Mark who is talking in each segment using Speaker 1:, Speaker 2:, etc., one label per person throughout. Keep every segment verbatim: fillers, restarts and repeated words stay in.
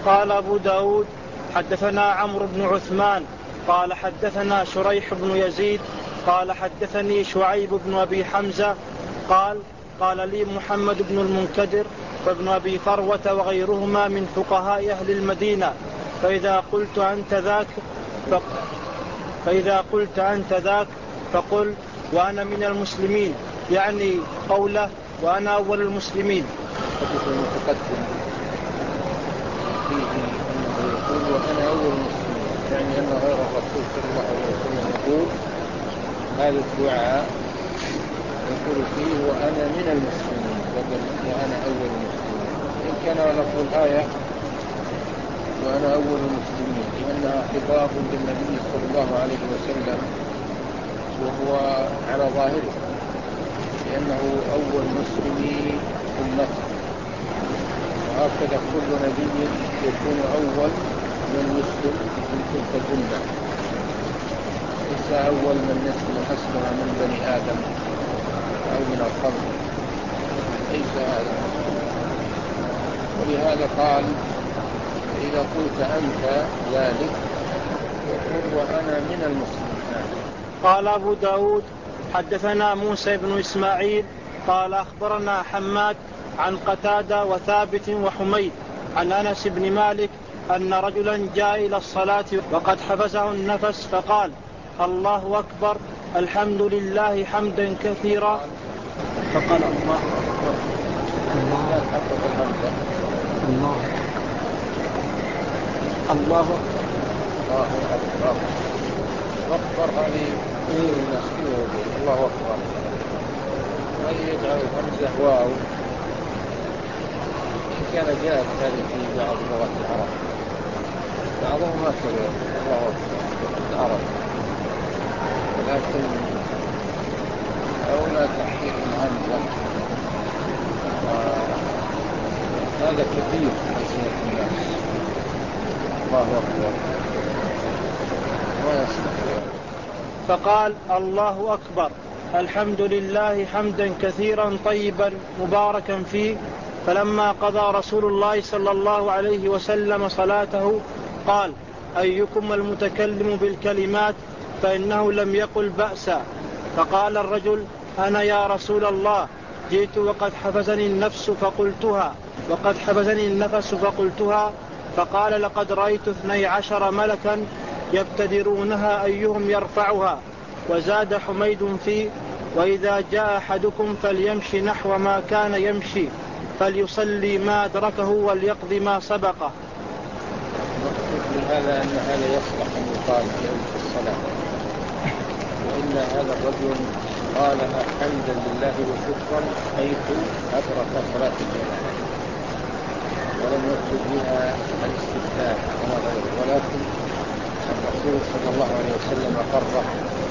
Speaker 1: قال أبو داود حدثنا عمرو بن عثمان قال حدثنا شريح بن يزيد قال حدثني شعيب بن أبي حمزة قال قال لي محمد بن المنكدر وابن أبي فروة وغيرهما من فقهاء أهل المدينة فإذا قلت أنت ذاك فإذا قلت أنت ذاك فقل وأنا من المسلمين، يعني قوله وأنا أول المسلمين.
Speaker 2: حديث المتقدم فيه أنه يقول وأنا أول المسلمين، يعني أن غير الرسول صلى الله عليه وسلم يقول هذا الدعاء يقول فيه وأنا من المسلمين بدل وأنا أول المسلمين. إن كان لفظ الآية وأنا أول المسلمين لأنها خطاب للنبي صلى الله عليه وسلم وهو على ظاهره لأنه أول مسلمي أمته، وهكذا كل نبي يكون أول من يسلم من تلك الأمة، ليس أول من يسلم أسلم من بني آدم أو من الخلق، ليس هذا. ولهذا قال إذا قلت أنت ذلك يقول وأنا من المسلمين.
Speaker 1: قال أبو داود حدثنا موسى بن إسماعيل قال أخبرنا حماد عن قتادة وثابت وحميد عن أنس بن مالك أن رجلا جاء إلى الصلاة وقد حبسه النفس فقال الله أكبر الحمد لله حمدا كثيرا، فقال الله أكبر الله الله
Speaker 2: أكبر أكبر هذه الله أكبر، وهي يجعل الهمزة واو، إن كان جاءت هذه في بعض لغات العرب بعضهم هكذا الله أكبر العرب، ولكن أولى تحقيق الهمزة هذا كثير في سنة الناس الله أكبر ما يستطيع.
Speaker 1: فقال الله أكبر الحمد لله حمدا كثيرا طيبا مباركا فيه. فلما قضى رسول الله صلى الله عليه وسلم صلاته قال أيكم المتكلم بالكلمات فإنه لم يقل بأسا. فقال الرجل أنا يا رسول الله جئت وقد حبسني النفس فقلتها وقد حبسني النفس فقلتها. فقال لقد رأيت اثني عشر ملكا يبتدرونها أيهم يرفعها. وزاد حميد فيه وإذا جاء أحدكم فليمشي نحو ما كان يمشي فليصلي ما أدركه وليقضي ما سبقه.
Speaker 2: نقصد بهذا أن هذا يصلح أن يقال في الصلاة، وإن هذا الرجل قالها حمدا لله وشكرا حيث أدرك صلاة الجماعة، ولم يقصد بها الاستفتاء ولا غيره، ولكن الرسول صلى الله عليه وسلم قرر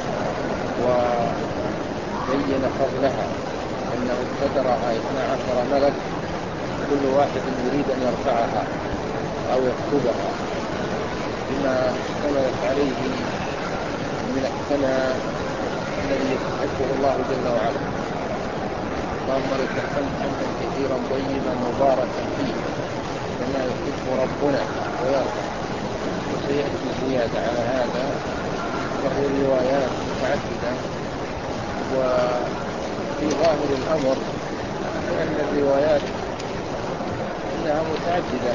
Speaker 2: وبين فضلها أنه ابتدرها اثنا عشر ملك كل واحد يريد أن يرفعها أو يكتبها بما اشتملت عليه من الثناء الذي يستحقه الله جل وعلا. اللهم لك الحمد حمدا كثيرا طيبا مباركا فيه كما يحب ربنا ويرضى. وسيأتي زيادة على هذا وهي روايات متعددة، وفي ظاهر الأمر أن الروايات أنها متعددة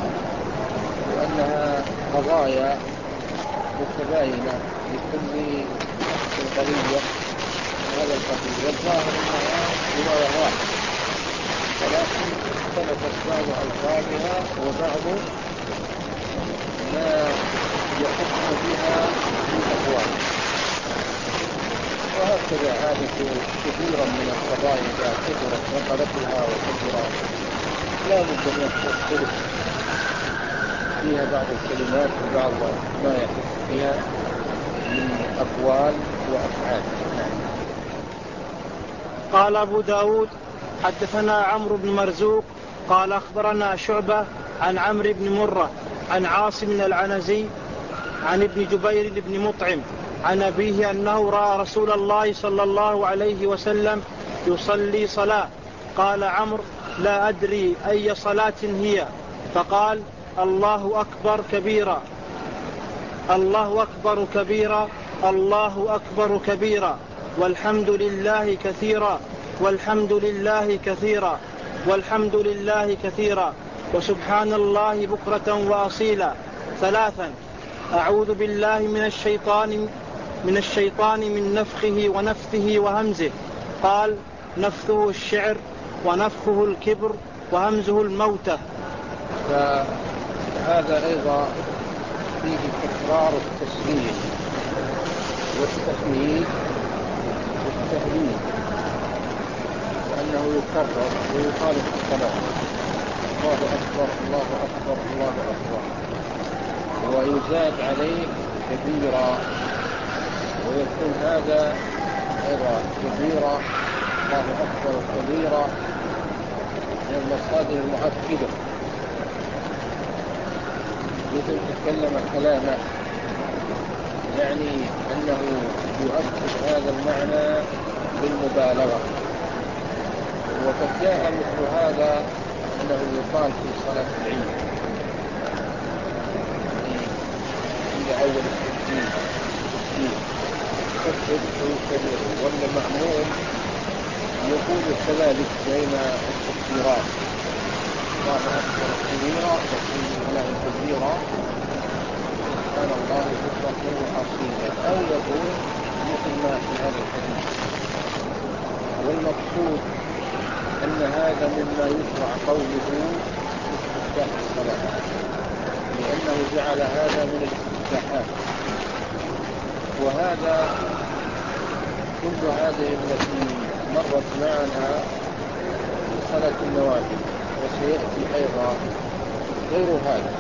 Speaker 2: وأنها قضايا متباينة لكل قضية هذا القضية، والظاهر أنها رواية واحدة ولكن اختلفت بعض ألفاظها وبعض ما يحكم بها في الأقوال. وهكذا عادة كثيرا من القضايا إذا كثرت نقلتها وكثرت لا بد أن يختلف فيها بعض الكلمات وبعض ما يحكم بها من أقوال وأفعال.
Speaker 1: قال أبو داود حدثنا عمرو بن مرزوق قال أخبرنا شعبة عن عمرو بن مرة عن عاصم العنزي عن ابن جبير بن مطعم عن أبيه أنه رأى رسول الله صلى الله عليه وسلم يصلي صلاة. قال عمرو لا أدري أي صلاة هي، فقال الله أكبر كبيرا الله أكبر كبيرا الله أكبر كبيرا والحمد لله كثيرا والحمد لله كثيرا والحمد لله كثيرا وسبحان الله بكرة وأصيلا ثلاثا. أعوذ بالله من الشيطان من الشيطان من نفخه ونفثه وهمزه. قال: نفثه الشعر ونفخه الكبر وهمزه الموتى.
Speaker 2: فهذا أيضا فيه تكرار التسبيح والتحميد والتهليل، وأنه يكرر ويقال في الصلاة: الله أكبر الله أكبر الله أكبر، ويزاد عليه كبيرا، ويكون هذا أيضا كبيرا الله أكبر كبيرا من المصادر المؤكدة، مثل تكلم كلاما، يعني أنه يؤكد هذا المعنى بالمبالغة. وقد جاء مثل هذا أنه يقال في صلاة العيد عند أول التكبير كبر كبير، والمأموم يقول كذلك بين التكبيرات: الله أكبر كبيرا والحمد لله كبيرا سبحان الله بكرة وأصيلا، أو يقول مثل ما في هذا الحديث. والمقصود أن هذا مما يشرع قوله في الصلاة، لأنه جعل هذا من الاستفتاحات. وهذا كل هذه التي مرت معنا في صلاة النوافل، وسيأتي أيضا غير هذا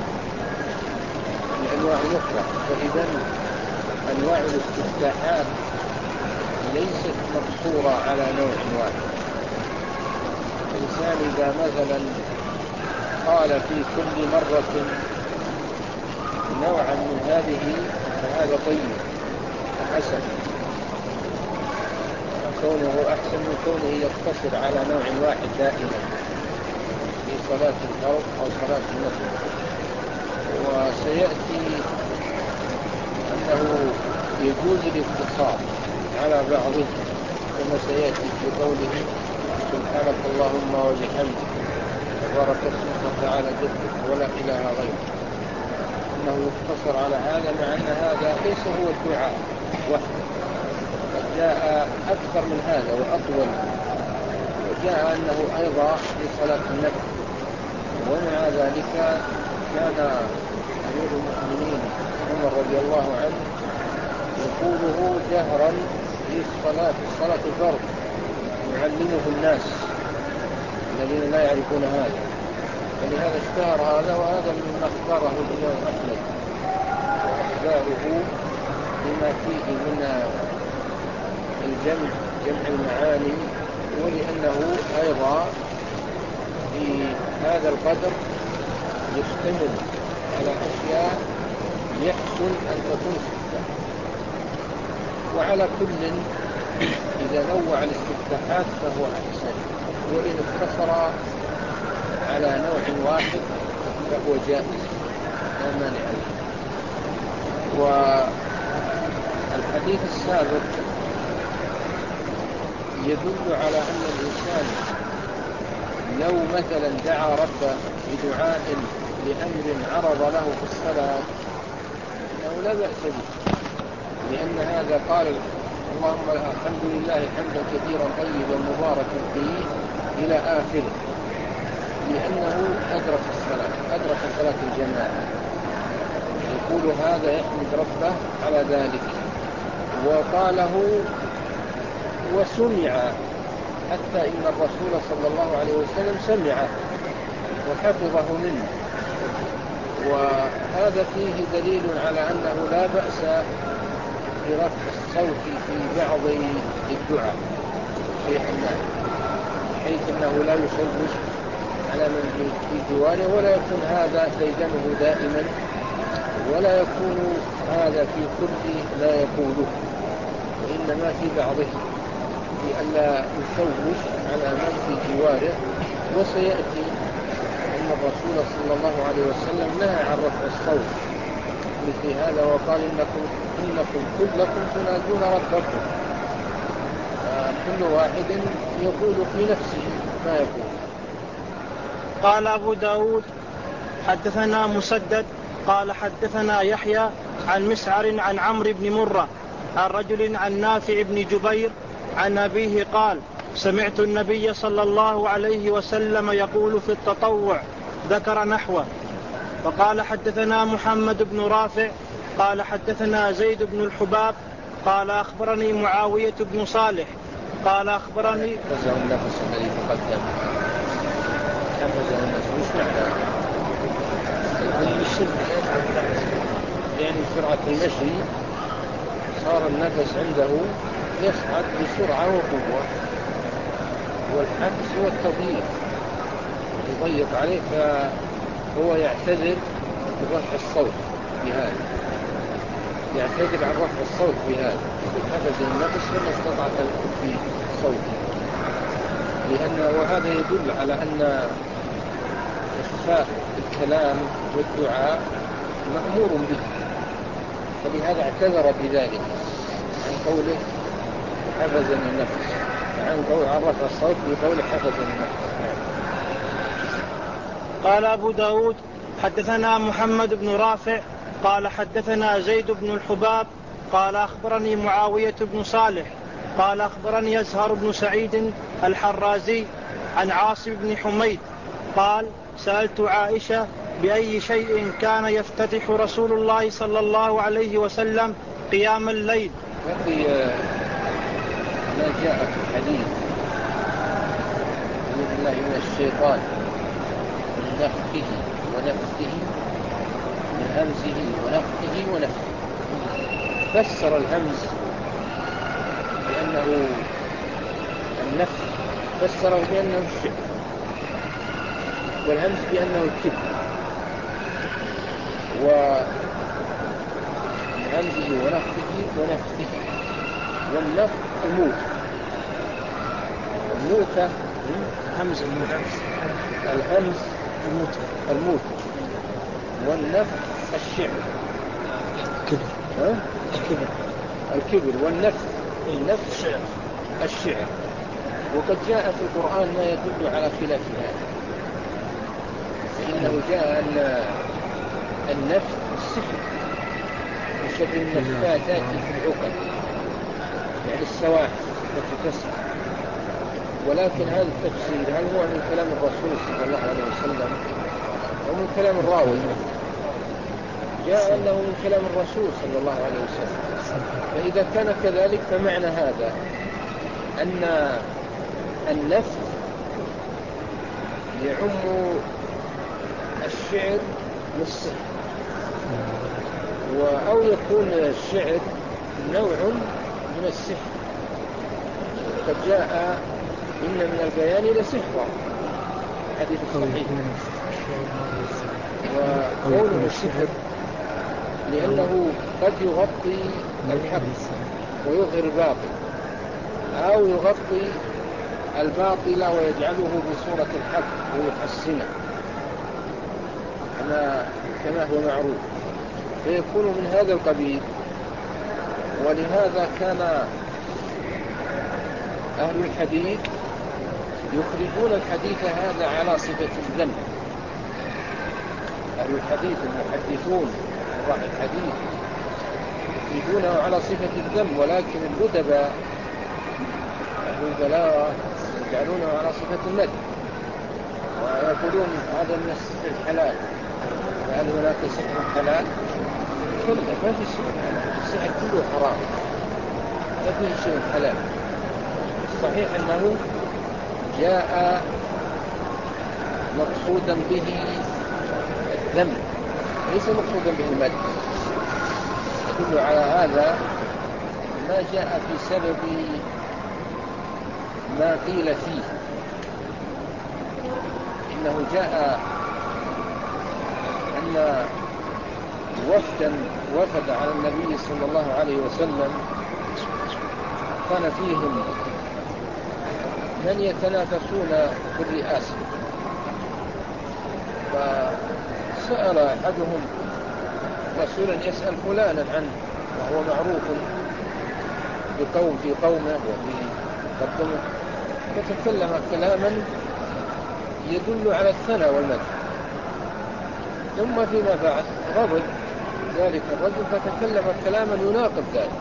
Speaker 2: الأنواع الأخرى. فإذا أنواع الاستفتاحات ليست مقصورة على نوع واحد. الإنسان إذا مثلا قال في كل مرة نوعا من هذه فهذا طيب حسن، كونه أحسن من كونه يقتصر على نوع واحد دائما في صلاة الفرض أو صلاة النفل. وسيأتي أنه يجوز الاقتصار على بعضه، كما سيأتي في قوله: سبحانك اللهم وبحمدك تبارك اسمك وتعالى جدك ولا إله غيرك، أنه يقتصر على هذا، مع أن هذا ليس هو الدعاء وحده، قد جاء أكثر من هذا وأطول. وجاء أنه أيضا في صلاة النفل. ومع ذلك كان أمير المؤمنين عمر رضي الله عنه يقوله جهرا في الصلاة في صلاة الفرض، يعلمه الناس الذين لا يعرفون هذا. فلهذا اشتهر هذا، وهذا مما اختاره الإمام أحمد وأحبابه لما فيه من الجمع جمع المعاني، ولأنه أيضا في هذا القدر يشتمل على أشياء يحسن أن تكون ستة. وعلى كل إذا نوع الاستفتاحات فهو أحسن، وإن اقتصر على نوع واحد فهو جائز لا مانع له. والحديث السابق يدل على أن الإنسان لو مثلا دعا ربه بدعاء لأمر عرض له في الصلاة أنه لا بأس به، لأن هذا قال: اللهم الحمد لله حمدا كثيرا طيبا مباركا فيه إلى آخره، لأنه أدرك الصلاة أدرك صلاة الجماعة. يقول هذا يحمد ربه على ذلك، وقاله وسمع، حتى إن الرسول صلى الله عليه وسلم سمعه وحفظه منه. وهذا فيه دليل على أنه لا بأس برفع الصوت في بعض الدعاء شيئا ما، حيث أنه لا يشوش على من في جواره، ولا يكون هذا ديدنه دائما، ولا يكون هذا في كل لا يقوله، وإنما في بعضه لئلا يشوش على من في جواره. وسيأتي أن الرسول صلى الله عليه وسلم نهى عن رفع الصوت مثل هذا، وقال إنكم, إنكم كلكم تنادون ربكم، كل واحد يقول في نفسه ما يقول.
Speaker 1: قال أبو داود حدثنا مسدد قال حدثنا يحيى عن مسعر عن عمرو بن مرة عن رجل عن نافع بن جبير عن أبيه قال سمعت النبي صلى الله عليه وسلم يقول في التطوع، ذكر نحوه. وقال حدثنا محمد بن رافع قال حدثنا زيد بن الحباب قال أخبرني معاوية بن صالح قال أخبرني
Speaker 2: حفظه النفس الذي تقدم، حفظه النفس مش معنى يعني سرعة المشي صار النفس عنده يصعد بسرعة وقوة، والحبس هو التضييق، يضيق عليه فهو يعتذر برفع الصوت بهذا، يعتذر عن رفع الصوت بهذا، حفظ النفس فما استطاع في صوته، لأن وهذا يدل على أن إخفاء الكلام والدعاء مأمور به، فلهذا اعتذر بذلك عن قوله حفظ النفس، عن قول عن رفع الصوت بقوله حفظ النفس.
Speaker 1: قال أبو داود حدثنا محمد بن رافع قال حدثنا زيد بن الحباب قال أخبرني معاوية بن صالح قال أخبرني يزهر بن سعيد الحرازي عن عاصم بن حميد قال سألت عائشة بأي شيء كان يفتتح رسول الله صلى الله عليه وسلم قيام الليل.
Speaker 2: وفي ما جاء في الحديث أعوذ بالله من الشيطان من نفخه ونفثه من همزه ونفخه ونفثه، فسر الهمز بأنه النفخ، فسره بأنه الشعر، والهمز بأنه الكبر، ومن همزه ونفخه ونفثه، والنفخ الموت، الموتة
Speaker 1: همز الموت،
Speaker 2: الهمز
Speaker 1: الموت
Speaker 2: الموت، والنفخ الشعر
Speaker 1: الكبر
Speaker 2: الكبر الكبر والنفخ النفخ
Speaker 1: الشعر
Speaker 2: الشعر. وقد جاء في القرآن ما يدل على خلاف هذا، فإنه جاء أن النفخ السحر وشر النفاثات في العقد، يعني السواحل التي تسحر، ولكن هذا التفسير هل هو من كلام الرسول صلى الله عليه وسلم أو من كلام الراوي؟ جاء أنه من كلام الرسول صلى الله عليه وسلم، فإذا كان كذلك فمعنى هذا أن النفخ يعم الشعر والسحر، أو يكون الشعر نوع من السحر. قد جاء إن من البيان لسحرا حديث الصحيح، وقوله السحر لأنه قد يغطي الحق ويظهر الباطل، أو يغطي الباطل ويجعله بصورة الحق ويحسنه كما كما هو معروف، فيكون من هذا القبيل. ولهذا كان أهل الحديث يخرجون الحديث هذا على صفة الذم، أهل الحديث المحدثون شراح الحديث يخرجونه على صفة الذم، ولكن الأدباء أهل البلاغة يجعلونه على صفة المدح، ويقولون هذا من السحر الحلال، فهل هناك سحر حلال؟ كلا، ما في سحر حلال، السحر كله حرام، ما فيه شيء حلال. الصحيح أنه جاء مقصودا به الذم، ليس مقصودا به المدح. يدل على هذا ما جاء في سبب ما قيل فيه، إنه جاء أن وفدا وفد على النبي صلى الله عليه وسلم، كان فيهم من يتنافسون في الرئاسة، ف سأل أحدهم رسولا يسأل فلانا عنه وهو معروف بقوم في قومه وفي قدمه، فتكلم كلاما يدل على الثناء والمدح، ثم فيما بعد غضب ذلك الرجل فتكلم كلاما يناقض ذلك،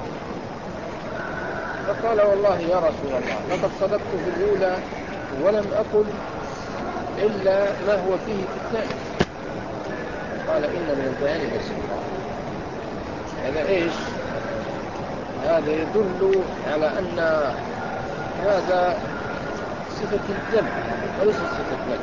Speaker 2: فقال والله يا رسول الله لقد صدقت في الأولى ولم أقل إلا ما هو فيه في الثاني. قال إن من البيان لسحرا. هذا إيش؟ هذا يدل على أن هذا صفة الذم وليس صفة الذم،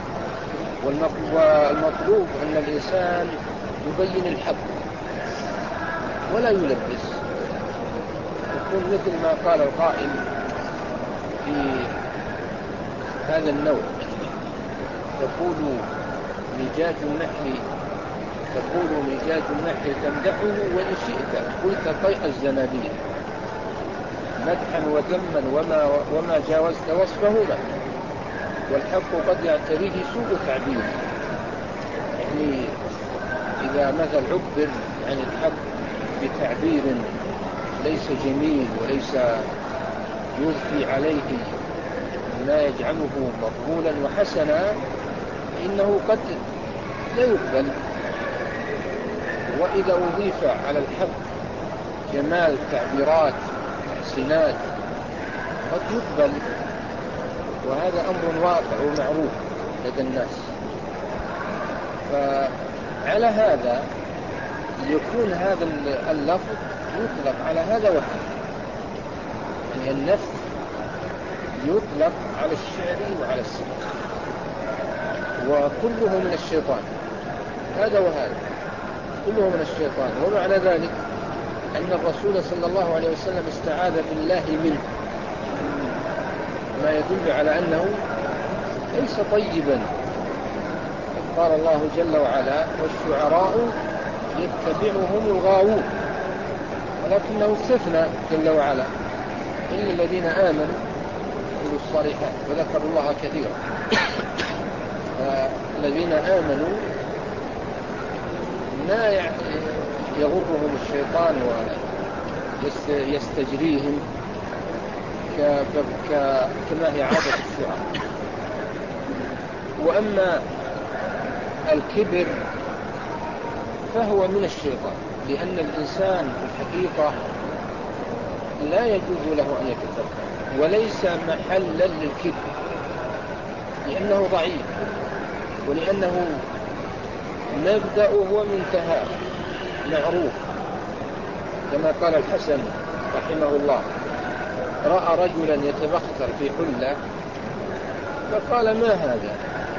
Speaker 2: والمطلوب أن الإنسان يبين الحق ولا يلبس، يكون مثل ما قال القائل في هذا النوع: تقول ميجات النحل تقول ميجات النحل تمدحه وإن شئت قلت طيء الزنابيل مدحا وذما وما, وما جاوزت وصفهما، والحق قد يعتريه سوء تعبير. يعني إذا مثل عبر عن الحق بتعبير ليس جميل وليس يضفي عليه ما يجعله مقبولا وحسنا، إنه قد لا يقبل. وإذا أضيف على الحق جمال تعبيرات تحسينات قد يقبل، وهذا أمر واقع ومعروف لدى الناس. فعلى هذا يكون هذا اللفظ يطلق على هذا وهذا، يعني النفس يطلق على الشعر وعلى السحر، وكله من الشيطان، هذا وهذا كله من الشيطان. ومعنى ذلك أن الرسول صلى الله عليه وسلم استعاذ بالله منه، ما يدل على أنه ليس طيبا. قال الله جل وعلا: والشعراء يتبعهم الغاوون، ولكنه استثنى جل وعلا إلا الذين آمنوا وعملوا الصالحات وذكروا الله كثيرا. الذين آمنوا ما يغرهم الشيطان ويستجريهم كما هي عادة الشعراء. وأما الكبر فهو من الشيطان، لأن الإنسان في الحقيقة لا يجوز له أن يتكبر، وليس محلا للكبر، لأنه ضعيف، ولأنه مبدأه ومنتهاه معروف. كما قال الحسن رحمه الله: رأى رجلا يتبختر في حلة فقال: ما هذا؟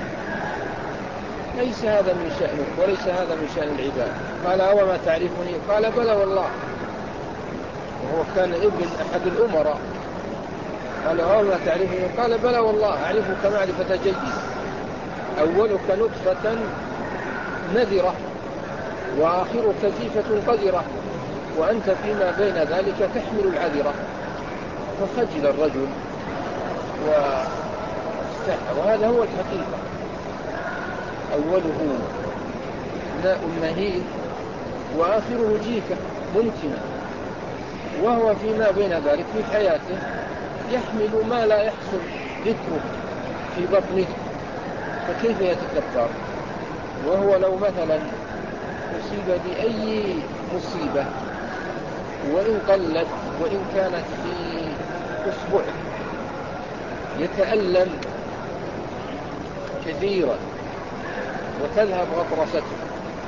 Speaker 2: ليس هذا من شأنك وليس هذا من شأن العباد. قال: أو ما تعرفني؟ قال: بلى والله. وهو كان ابن أحد الأمراء. قال: أو ما تعرفني؟ قال: بلى والله أعرفك معرفة جيدة، أولك نطفة نذرة وآخرك جيفة قذرة، وأنت فيما بين ذلك تحمل العذرة. فخجل الرجل واستحى، وهذا هو الحقيقة. أوله ماء مهين وآخره جيفة منتنة، وهو فيما بين ذلك في حياته يحمل ما لا يحصل ذكره في بطنه، فكيف يتكبر؟ وهو لو مثلا أصيب بأي مصيبة وإن قلت وإن كانت في أسبوع يتألم كثيرا وتذهب غطرسته،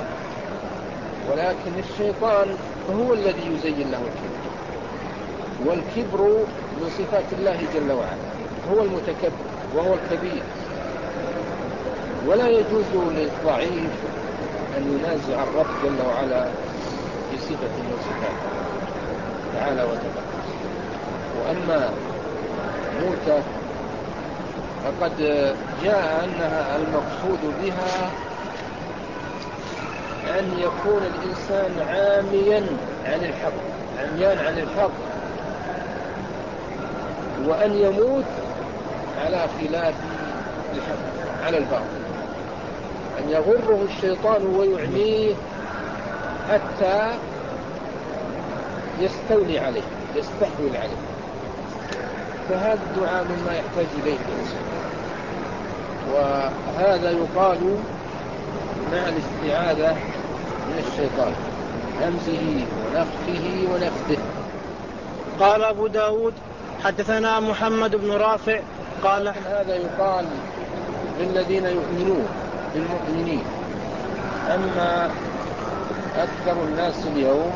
Speaker 2: ولكن الشيطان هو الذي يزين له الكبر، والكبر من صفات الله جل وعلا، هو المتكبر وهو الكبير. ولا يجوز للضعيف أن ينازع الرب جل وعلا في صفة من صفاته تعالى وتقدس. وأما موتى فقد جاء أنها المقصود بها أن يكون الإنسان عاميا عن الحق، عميان عن الحق، وأن يموت على خلاف الحق، على الباطل، أن يغره الشيطان ويعميه حتى يستولي عليه، يستحوذ عليه. فهذا الدعاء مما يحتاج إليه الإنسان، وهذا يقال مع الاستعاذة من الشيطان، همزه ونفخه ونفثه.
Speaker 1: قال أبو داود حدثنا محمد بن رافع قال
Speaker 2: هذا يقال للذين يؤمنون بالمؤمنين. أما أكثر الناس اليوم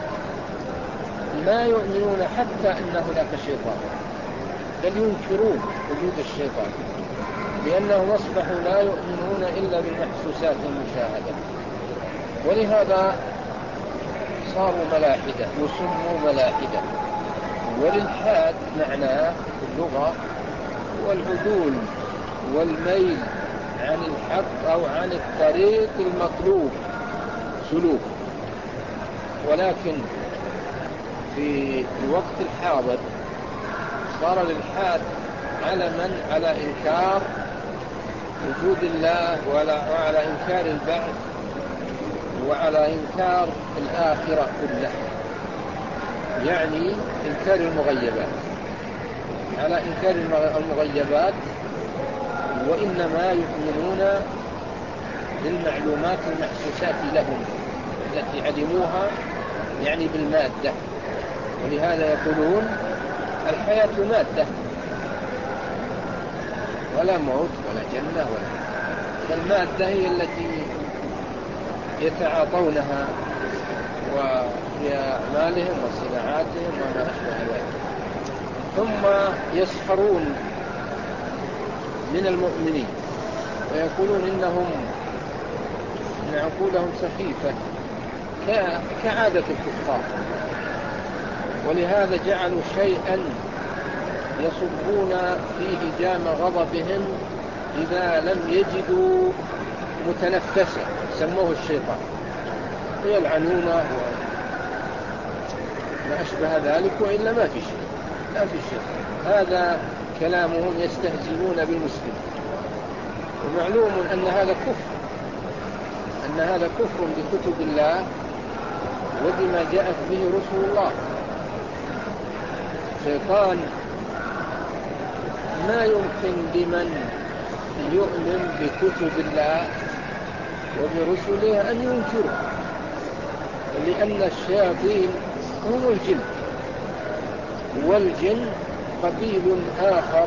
Speaker 2: لا يؤمنون حتى أن هناك شيطان، بل ينكرون وجود الشيطان، لأنهم أصبحوا لا يؤمنون إلا بالمحسوسات المشاهدة، ولهذا صاروا ملاحدة وسموا ملاحدة. والإلحاد معناه في اللغة والعدول والميل عن الحق أو عن الطريق المطلوب سلوك. ولكن في الوقت الحاضر صار الإلحاد على من على إنكار وجود الله وعلى إنكار البعث وعلى إنكار الآخرة كلها، يعني إنكار المغيبات، على إنكار المغيبات، وإنما يؤمنون بالمعلومات المحسوسات لهم التي علموها، يعني بالمادة. ولهذا يقولون الحياة مادة، ولا موت ولا جنة ولا، فالمادة هي التي يتعاطونها وفي أعمالهم وصناعاتهم وما أشبه ذلك. ثم يسخرون من المؤمنين ويقولون إنهم إن عقولهم سخيفة كعادة الكفار، ولهذا جعلوا شيئا يصبون فيه جام غضبهم إذا لم يجدوا متنفسا، سموه الشيطان، ويلعنونه وما أشبه ذلك، وإلا ما في شيء، ما في شيء. هذا كلامهم، يستهزئون بالمسلم. ومعلوم أن هذا كفر، أن هذا كفر بكتب الله وبما جاءت به رسول الله. الشيطان ما يمكن لمن يؤمن بكتب الله وبرسله أن ينكره، لأن الشياطين هم الجن، والجن قبيل آخر،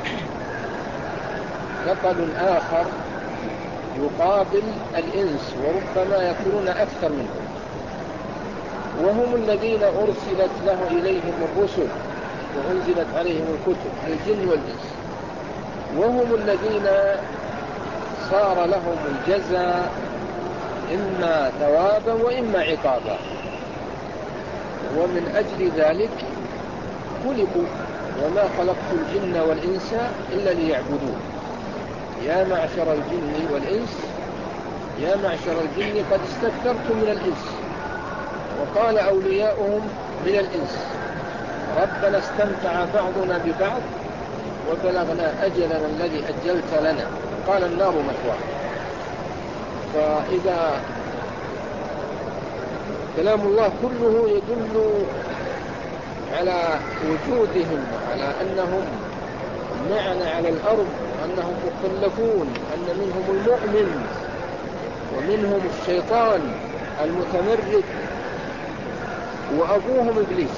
Speaker 2: ثقل آخر يقابل الإنس، وربما يكونون أكثر منهم، وهم الذين أرسلت له إليهم الرسل وأنزلت عليهم الكتب، الجن والإنس، وهم الذين صار لهم الجزاء إما ثوابا وإما عقابا، ومن أجل ذلك خلقوا. وما خلقت الجن والإنس إلا ليعبدون. يا معشر الجن والإنس، يا معشر الجن قد استكثرتم من الإنس. وقال أولياؤهم من الإنس ربنا استمتع بعضنا ببعض وبلغنا أجلنا الذي أجلت لنا، قال النار مثواكم. فإذا كلام الله كله يدل على وجودهم، على أنهم معنا على الأرض، وأنهم مكلفون، أن منهم المؤمن ومنهم الشيطان المتمرد، وأبوهم إبليس.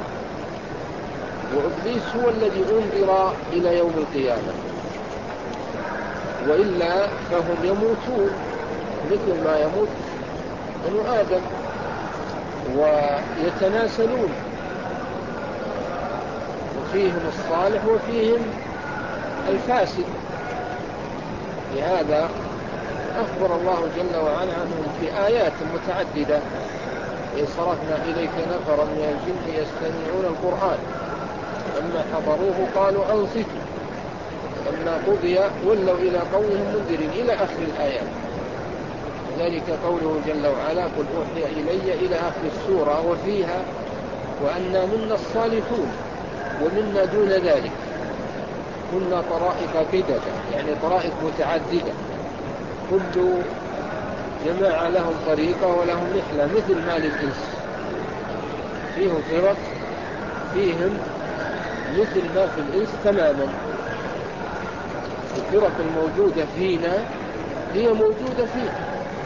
Speaker 2: وإبليس هو الذي أنذر إلى يوم القيامة، وإلا فهم يموتون مثل ما يموت بنو آدم ويتناسلون، وفيهم الصالح وفيهم الفاسد. لهذا أخبر الله جل وعلا عنهم في آيات متعددة: إذ صرفنا إليك نفرا من الجن يستمعون القرآن لما حضروه قالوا أنصتوا لما قضي ولوا إلى قومهم منذرين، إلى آخر الآيات. ذلك قوله جل وعلا: قل أوحي إلي، إلى آخر السورة، وفيها: وأنا منا الصالحون ومنا دون ذلك كنا طرائق قددا، يعني طرائق متعددة. كل جماعة لهم طريقة ولهم رحلة مثل ما للإنس، فيهم فرق فيهم مثل ما في الإنس تماما. الفرق الموجودة فينا هي موجودة فينا،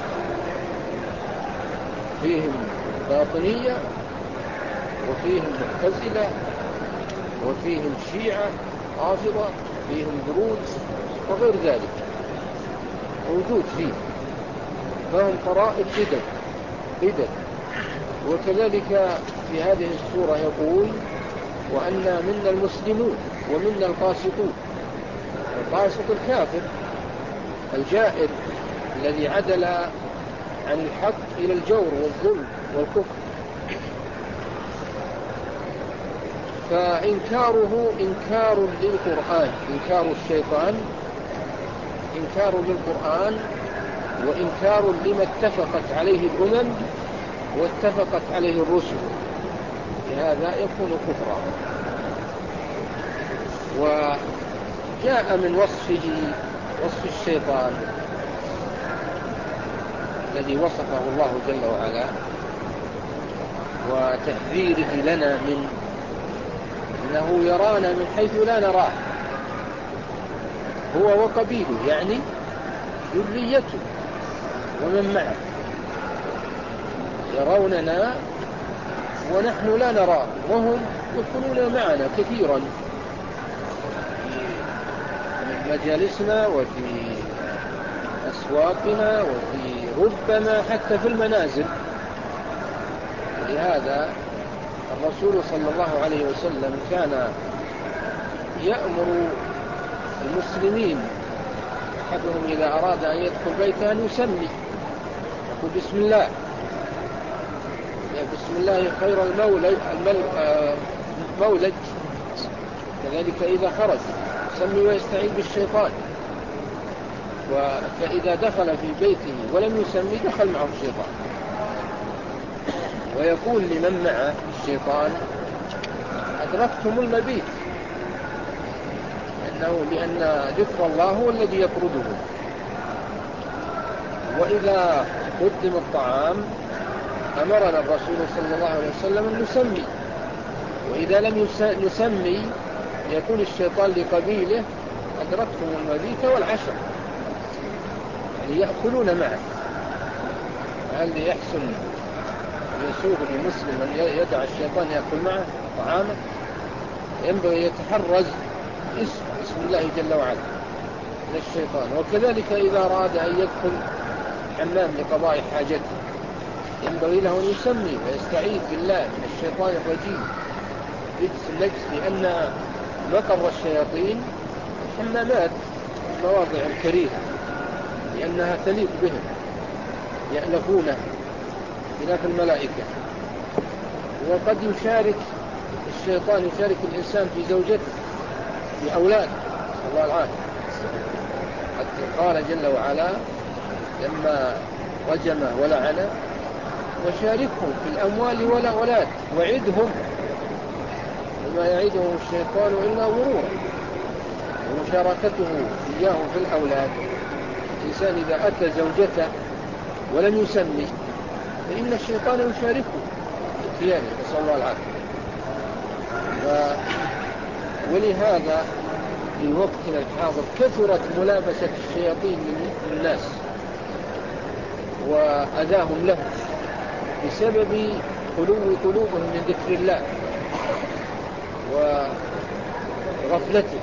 Speaker 2: فيهم باطنية وفيهم معتزلة وفيهم شيعة رافضة، فيهم دروز وغير ذلك موجود فيه، فهم طرائق بدل بدل. وكذلك في هذه السورة يقول وأن منا المسلمون ومنا القاسطون. القاسط الكافر الجائر الذي عدل عن الحق إلى الجور والظلم والكفر، فإنكاره إنكار للقرآن، إنكار الشيطان إنكار للقرآن وإنكار لما اتفقت عليه الأمم واتفقت عليه الرسل، لهذا يكون كفرا. وجاء من وصفه وصف الشيطان الذي وصفه الله جل وعلا وتحذيره لنا من أنه يرانا من حيث لا نراه، هو وقبيله يعني ذريته ومن معه، يروننا ونحن لا نراه، وهم يدخلون معنا كثيرا في مجالسنا وفي أسواقنا وفي ربما حتى في المنازل. لهذا الرسول صلى الله عليه وسلم كان يأمر المسلمين أحدهم إذا أراد أن يدخل بيته أن يسمي، يقول بسم الله، بسم الله خير المولد المولد. كذلك إذا خرج يسمي ويستعيذ بالشيطان، فإذا دخل في بيته ولم يسمي دخل معه الشيطان. ويقول لمن معه الشيطان أدركتم المبيت، لأنه لأن ذكر الله هو الذي يطرده. وإذا قدم الطعام أمرنا الرسول صلى الله عليه وسلم أن نسمي، وإذا لم نسمي يكون الشيطان لقبيله أدركتم المبيت والعشاء، يعني يأكلون معه. هل يحسن يسوغ للمسلم أن يدع الشيطان يأكل معه طعامه؟ ينبغي يتحرز اسم بسم الله جل وعلا من الشيطان. وكذلك إذا أراد أن يدخل حمام لقضاء حاجته ينبغي له أن يسمي ويستعيذ بالله من الشيطان الرجيم رجس النجس، لأن مقر الشياطين الحمامات المواضع الكريهة، لأنها تليق بهم يألفونه خلاف الملائكة. وقد يشارك الشيطان يشارك الإنسان في زوجته في أولاده، الله العافية. قد قال جل وعلا لما رجمه ولعنه وشاركهم في الأموال والأولاد وعدهم وما يعدهم الشيطان إلا غرورا. ومشاركته إياهم في الأولاد، الإنسان إذا أتى زوجته ولم يسمي فإن الشيطان يشاركه في اتيانه، نسأل الله العافية. ف... ولهذا في وقتنا الحاضر كثرت ملابسة الشياطين للناس وأذاهم له بسبب خلو قلوبهم من ذكر الله وغفلته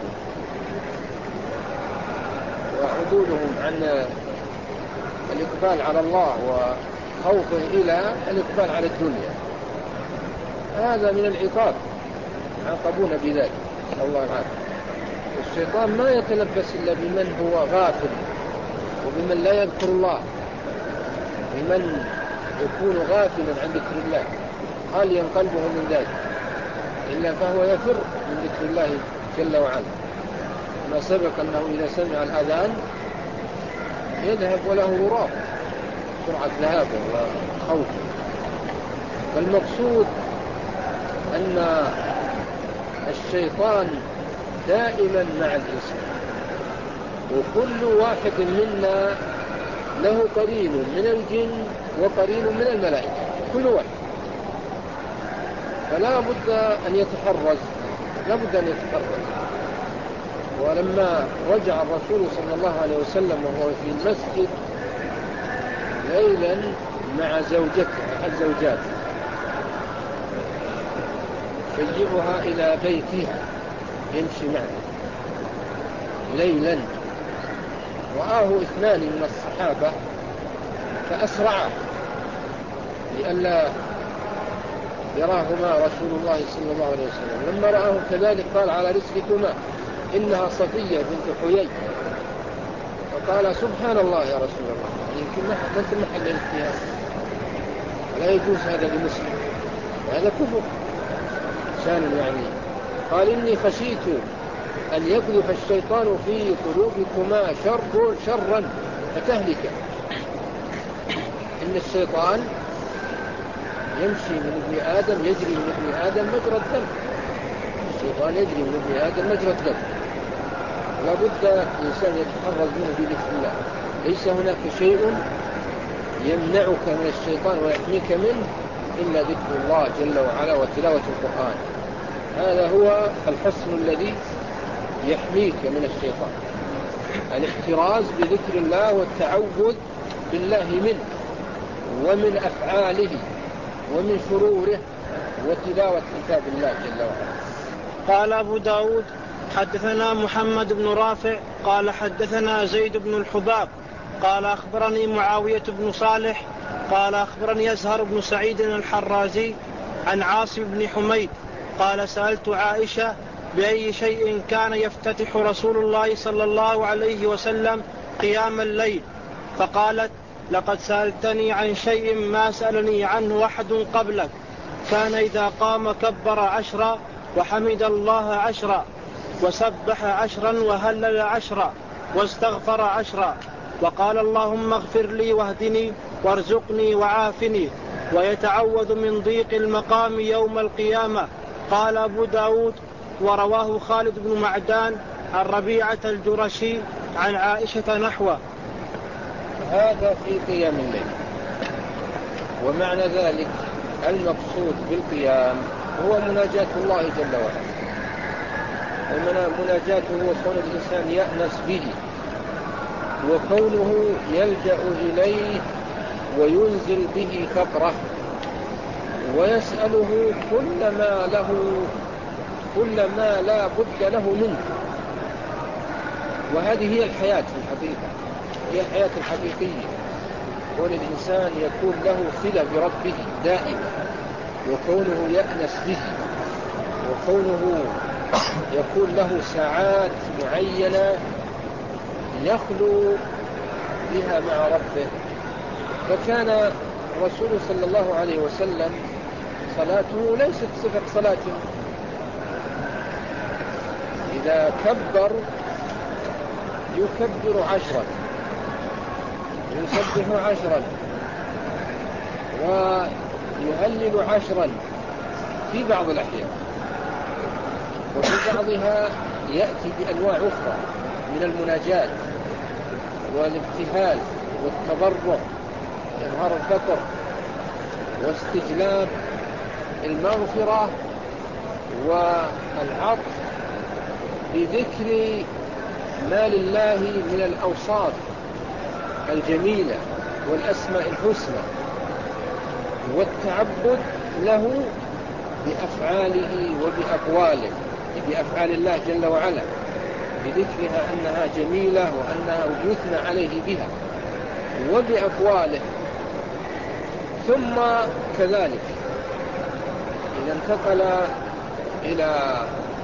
Speaker 2: وعدولهم عن الإقبال على الله وخوفه إلى الإقبال على الدنيا. هذا من العقاب عاقبون بذلك، الله العافية. الشيطان ما يتلبس إلا بمن هو غافل وبمن لا يذكر الله، بمن يكون غافلا عن ذكر الله خاليا قلبه من ذلك، إلا فهو يفر من ذكر الله جل وعلا. ما سبق أنه إذا سمع الأذان يذهب وله رعب سرعة ذهابه وخوفه. فالمقصود أن الشيطان دائما مع الإنسان، وكل واحد منا له قرين من الجن وقرين من الملائكة كل واحد، فلا بد أن يتحرز، لا بد أن يتحرز. ولما رجع الرسول صلى الله عليه وسلم وهو في المسجد ليلا مع زوجته أحد زوجاته يشيعها إلى بيتها يمشي معه ليلا، رآه اثنان من الصحابة فأسرعا لئلا يراهما رسول الله صلى الله عليه وسلم. لما رآه كذلك قال على رسلكما إنها صفية بنت حيي، فقال سبحان الله يا رسول الله، يمكن ما في محل الاجتهاد، لا يجوز هذا لمسلم، هذا كفر شان يعني. قال إني خشيت أن يقذف الشيطان في قلوبكما شر شرا فتهلك. إن الشيطان يمشي من ابن آدم يجري من ابن آدم مجرى الدم، الشيطان يجري من ابن آدم مجرى الدم، لا بد الإنسان يتحرز منه بذكر الله. ليس هناك شيء يمنعك من الشيطان ويحميك منه إلا ذكر الله جل وعلا وتلاوة القرآن، هذا هو الحصن الذي يحميك من الشيطان، الاحتراز بذكر الله والتعوذ بالله منه ومن أفعاله ومن شروره وتلاوة كتاب الله جل وعلا.
Speaker 1: قال أبو داود حدثنا محمد بن رافع قال حدثنا زيد بن الحباب قال أخبرني معاوية بن صالح قال أخبرني يزهر بن سعيد الحرازي عن عاصم بن حميد قال سألت عائشة بأي شيء كان يفتتح رسول الله صلى الله عليه وسلم قيام الليل، فقالت لقد سألتني عن شيء ما سألني عنه أحد قبلك، كان إذا قام كبر عشرا وحمد الله عشرا وسبح عشرا وهلل عشرا واستغفر عشرا وقال اللهم اغفر لي واهدني وارزقني وعافني، ويتعوذ من ضيق المقام يوم القيامة. قال أبو داود ورواه خالد بن معدان عن ربيعة الجرشي عن عائشة نحوه.
Speaker 2: هذا في قيام الليل. ومعنى ذلك المقصود بالقيام هو مناجاة الله جل وعلا، ومناجاته هو كون الإنسان يأنس به وكونه يلجأ إليه وينزل به فقره ويسأله كل ما له كل ما لا بد له منه. وهذه هي الحياة في الحقيقة، هي الحياة الحقيقية، كون الإنسان يكون له صلة بربه دائما، وكونه يأنس به، وكونه يكون له ساعات معينة يخلو بها مع ربه. فكان الرسول صلى الله عليه وسلم صلاته ليست صفة صلاة، إذا كبر يكبر عشرا يسبح عشرا ويهلل عشرا في بعض الأحيان، وفي بعضها يأتي بأنواع أخرى من المناجاة والابتهال والتضرع وإظهار الفقر واستجلاب المغفرة والعطف بذكر ما لله من الأوصاف الجميلة والأسماء الحسنى، والتعبد له بأفعاله وبأقواله، بأفعال الله جل وعلا، بذكرها أنها جميلة وأنها يثنى عليه بها، وبأقواله. ثم كذلك إذا انتقل إلى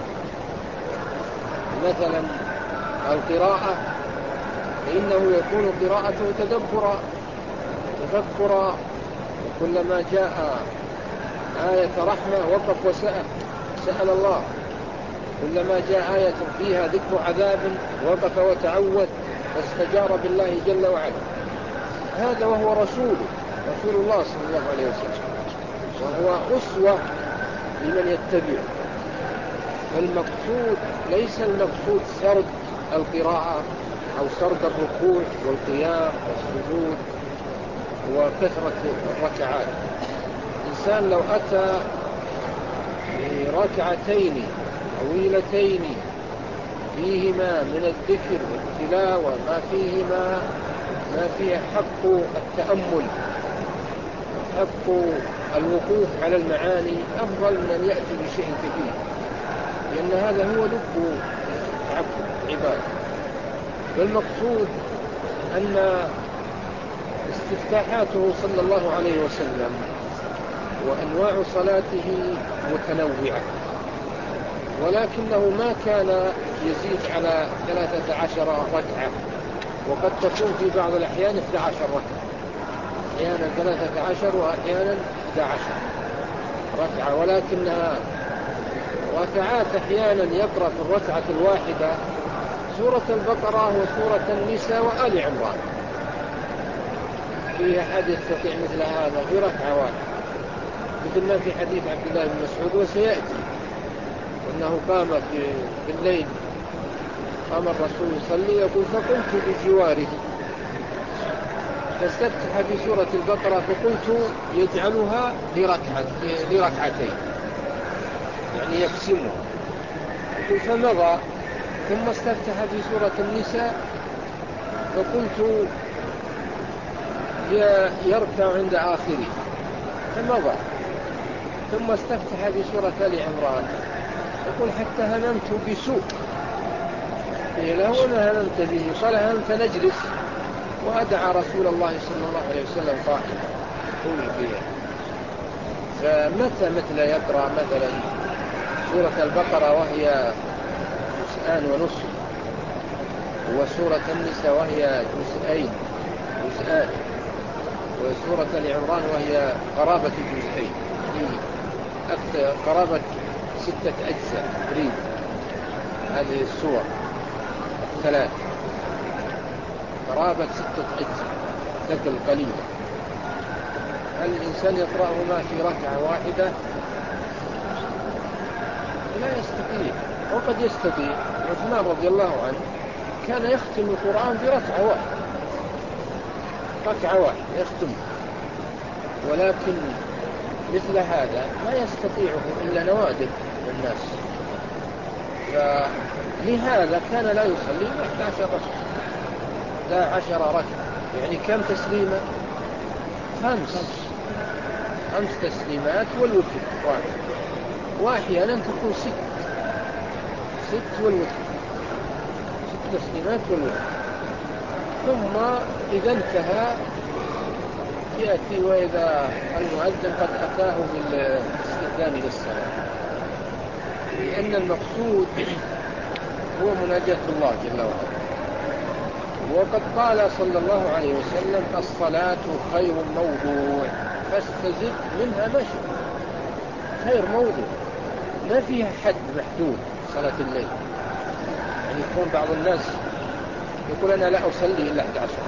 Speaker 2: مثلا القراءة فإنه يكون قراءته تدبرا تفكرا، وكلما جاء آية رحمة وقف وسأل سأل الله، كلما جاء آية فيها ذكر عذاب وقف وتعوذ واستجار بالله جل وعلا. هذا وهو رسول رسول الله صلى الله عليه وسلم، وهو أسوة لمن يتبع. فالمقصود ليس المقصود سرد القراءة أو سرد الركوع والقيام والسجود وكثرة الركعات. الإنسان لو أتى بركعتين طويلتين فيهما من الذكر والتلاوة ما فيهما ما فيه حق التأمل حق الوقوف على المعاني، أفضل من أن يأتي بشيء كثير، لأن هذا هو لب العبادة. والمقصود أن استفتاحاته صلى الله عليه وسلم وأنواع صلاته متنوعة، ولكنه ما كان يزيد على ثلاثة عشر ركعة، وقد تكون في بعض الأحيان اثنتا عشرة ركعة، أحيانا ثلاثة عشر وأحيانا اثنتا عشرة ركعة، ولكنها ركعات أحيانا يقرأ في الركعة الواحدة سورة البقرة وسورة النساء وآل عمران. في أحد يستطيع مثل هذا في ركعة واحدة، مثل ما في حديث عبد الله بن مسعود وسيأتي أنه قام في الليل، قام الرسول يصلي يقول فقمت بجواره فاستفتح في سورة البقرة فقلت يجعلها لركعة لركعتين، يعني يقسمها، فمضى ثم استفتح في سورة النساء فقلت يركع عند آخره فمضى، ثم استفتح في سورة آل عمران يقول حتى هممت بسوء، قيل له وما هممت به؟ قال هممت نجلس وأدعى رسول الله صلى الله عليه وسلم قائما قولي فيها. فمتى مثل يقرأ مثلا سورة البقرة وهي جزءان ونصف، وسورة النساء وهي جزئين جزءان، وسورة آل عمران وهي قرابة جزئين، أكثر قرابة ستة أجزاء تقريبا هذه السور الثلاث، قرابة ستة أجزاء ثقل قليلا. هل الإنسان يقرأهما في ركعة واحدة؟ لا يستطيع، وقد يستطيع. عثمان رضي الله عنه كان يختم القرآن في ركعة واحدة ركعة واحدة يختم، ولكن مثل هذا ما يستطيعه إلا نوادر من الناس، فلهذا كان لا يصلي إحدى عشرة ركعة لا عشر ركعة، يعني كم تسليمة؟ خمس خمس تسليمات والوتر واحد، وأحيانا تكون ست ست والوتر ست تسليمات والوتر. ثم إذا انتهى يأتي وإذا المؤذن قد أتاه بالاستئذان للصلاة، لأن المقصود هو مناجاة الله جل وعلا. وقد قال صلى الله عليه وسلم الصلاة خير موضوع فاستزد منها ما شئت. خير موضوع ما فيها حد محدود صلاة الليل، يعني يكون بعض الناس يقول أنا لا أصلي إلا أحد عشر،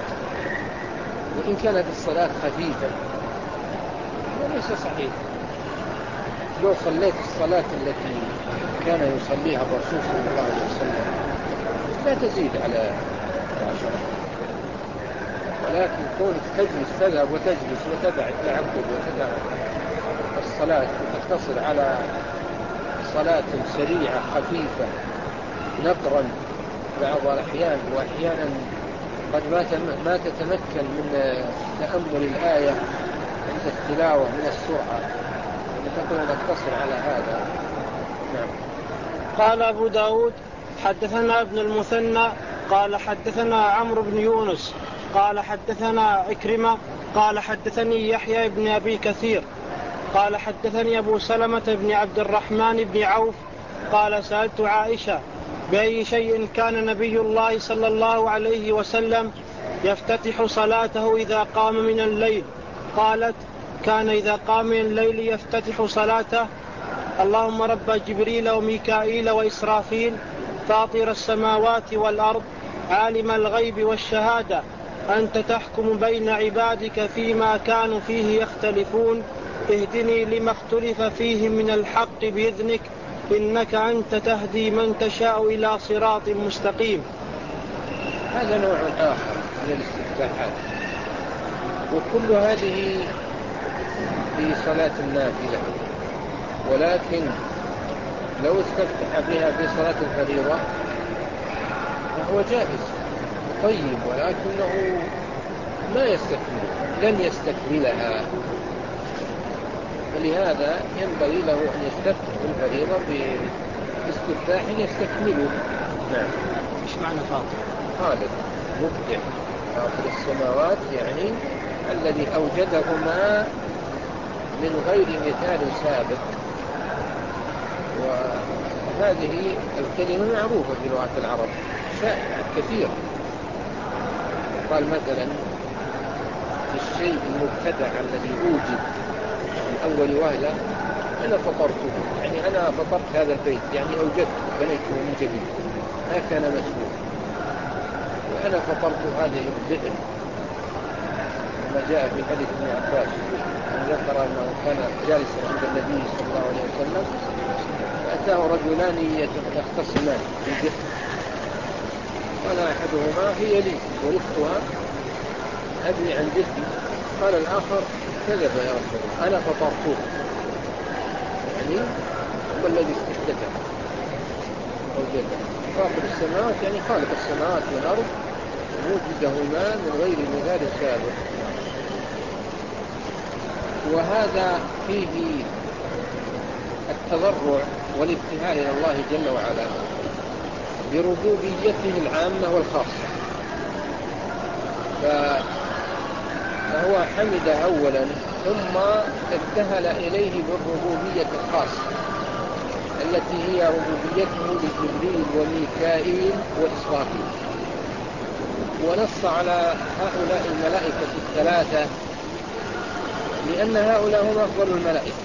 Speaker 2: وإن كانت الصلاة خفيفة ليس صحيح. لو صليت الصلاة التي كان يصليها الرسول صلى الله عليه وسلم لا تزيد على عشرة، ولكن كونك تجلس تذهب وتجلس وتدع التعبد وتدع الصلاة وتقتصر على صلاة سريعة خفيفة نقرا بعض الأحيان، وأحيانا قد ما تتمكن من تأمل الآية عند التلاوة من السرعة، فتكون نقتصر على هذا. نعم.
Speaker 1: قال أبو داود حدثنا ابن المثنى قال حدثنا عمرو بن يونس قال حدثنا عكرمة قال حدثني يحيى بن أبي كثير قال حدثني أبو سلمة بن عبد الرحمن بن عوف قال سألت عائشة بأي شيء كان نبي الله صلى الله عليه وسلم يفتتح صلاته إذا قام من الليل؟ قالت كان إذا قام من الليل يفتتح صلاته اللهم رب جبريل وميكائيل وإسرافيل فاطر السماوات والأرض عالم الغيب والشهادة أنت تحكم بين عبادك فيما كانوا فيه يختلفون اهدني لما اختلف فيه من الحق بإذنك إنك أنت تهدي من تشاء إلى صراط مستقيم.
Speaker 2: هذا نوع آخر من الاستفتاحات. وكل هذه في صلاة النافلة، ولكن لو استفتح بها في صلاة الفريضة فهو جائز طيب، ولكنه ما يستكمل لن يستكملها، فلهذا ينبغي له أن يستفتح الفريضة باستفتاح يستكمله. نعم.
Speaker 1: إيش معنى فاطر؟
Speaker 2: خالق مبدع، فاطر السماوات يعني الذي أوجدهما من غير مثال سابق. وهذه الكلمة معروفة في لغة العرب شائعة كثير. قال مثلا في الشيء المبتدع الذي أوجد من أول وهلة أنا فطرته، يعني أنا فطرت هذا البيت، يعني أوجدت بنيته من جديد ما كان مسبوق. وأنا فطرت هذه البئر كما جاء في حديث ابن عباس أن ذكر أنه كان جالسا عند النبي صلى الله عليه وسلم فأتاه رجلان يختصمان في البئر، قال أحدهما هي لي ورثتها أبي عن جدي، قال الآخر كذب يا رسول الله أنا فطرته، يعني هو الذي استفتح أوجده. فاطر السماوات يعني خالق السماوات والأرض موجدهما من غير مثال سابق. وهذا فيه التضرع والابتهال إلى الله جل وعلا بربوبيته العامة والخاصة. فهو حمد أولا ثم ابتهل إليه بالربوبية الخاصة التي هي ربوبيته لجبريل وميكائيل وإسرافيل، ونص على هؤلاء الملائكة الثلاثة لأن هؤلاء هم أفضل الملائكة،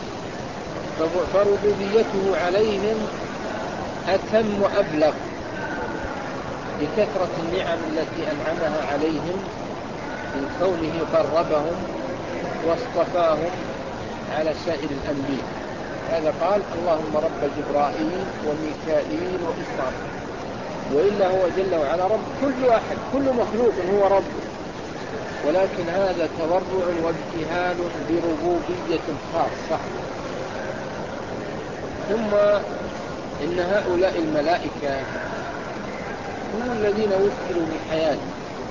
Speaker 2: فربوبيته عليهم أتم وأبلغ بكثرة النعم التي أنعمها عليهم من كونه قربهم واصطفاهم على سائر الأنبياء. هذا قال اللهم رب جبرائيل وميكائيل وإسرافيل، وإلا هو جل وعلا رب كل أحد، كل مخلوق هو رب، ولكن هذا تضرع وابتهال بربوبية خاصة. ثم إن هؤلاء الملائكة هم الذين وكلوا بحياته،